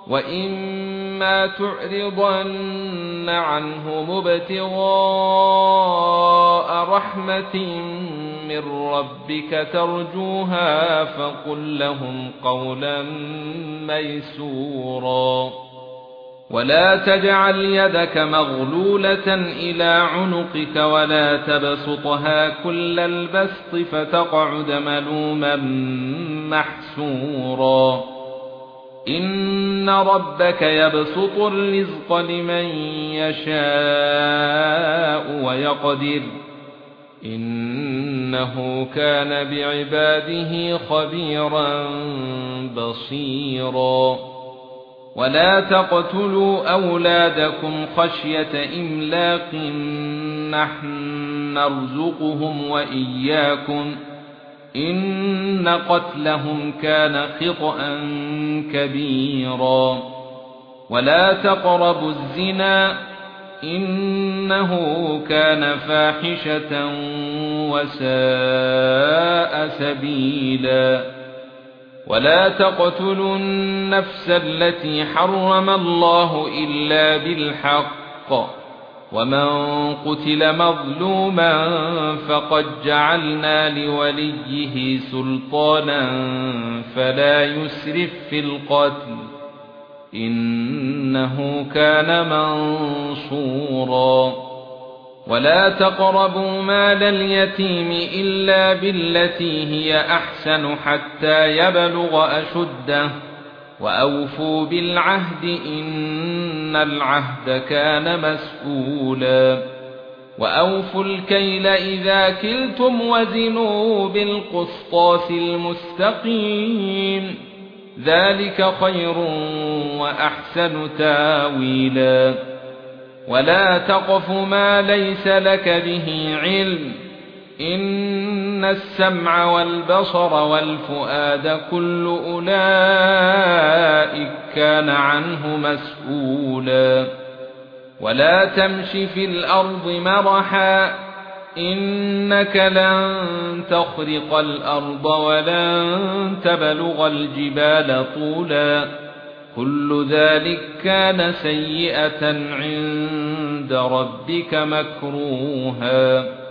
وَإِمَّا تُعْرِضَنَّ عَنْهُمُ ابْتِغَاءَ رَحْمَةٍ مِّن رَّبِّكَ تَرْجُوهَا فَقُل لَّهُمْ قَوْلًا مَّيْسُورًا وَلَا تَجْعَلْ يَدَكَ مَغْلُولَةً إِلَى عُنُقِكَ وَلَا تَبْسُطْهَا كُلَّ الْبَسْطِ فَتَقْعُدَ مَلُومًا مَّحْسُورًا إِنَّ رَبَّكَ يَبْسُطُ الرِّزْقَ لِمَن يَشَاءُ وَيَقْدِرُ إِنَّهُ كَانَ بِعِبَادِهِ خَبِيرًا بَصِيرًا وَلَا تَقْتُلُوا أَوْلَادَكُمْ خَشْيَةَ إِمْلَاقٍ نَّحْنُ نَرْزُقُهُمْ وَإِيَّاكُمْ إِنَّ قَتْلَهُمْ كَانَ خِطْئًا كَبِيرًا وَلَا تَقْرَبُوا الزِّنَا إِنَّهُ كَانَ فَاحِشَةً وَسَاءَ سَبِيلًا وَلَا تَقْتُلُوا النَّفْسَ الَّتِي حَرَّمَ اللَّهُ إِلَّا بِالْحَقِّ وَمَن قُتِلَ مَظْلُومًا فَقَدْ جَعَلْنَا لِوَلِيِّهِ سُلْطَانًا فَلَا يُسْرِف فِّي الْقَتْلِ إِنَّهُ كَانَ مَنصُورًا وَلَا تَقْرَبُوا مَالَ الْيَتِيمِ إِلَّا بِالَّتِي هِيَ أَحْسَنُ حَتَّى يَبْلُغَ أَشُدَّهُ وَأَوْفُوا بِالْعَهْدِ إِنَّ الْعَهْدَ كَانَ مَسْئُولًا وَأَوْفُوا الْكَيْلَ إِذَا كِلْتُمْ وَزِنُوا بِالْقِسْطَاسِ الْمُسْتَقِيمِ ذَلِكَ خَيْرٌ وَأَحْسَنُ تَأْوِيلًا وَلَا تَقْفُ مَا لَيْسَ لَكَ بِهِ عِلْمٌ إِنَّ السَّمْعَ وَالْبَصَرَ وَالْفُؤَادَ كُلُّ أُولَئِكَ كَانَ عَنْهُ مَسْئُولًا وَلَا تَمْشِ فِي الْأَرْضِ مَرَحًا إِنَّكَ لَن تَخْرِقَ الْأَرْضَ وَلَن تَبْلُغَ الْجِبَالَ طُولًا كُلُّ ذَلِكَ كَانَ سَيِّئَةً عِندَ رَبِّكَ مَكْرُوهًا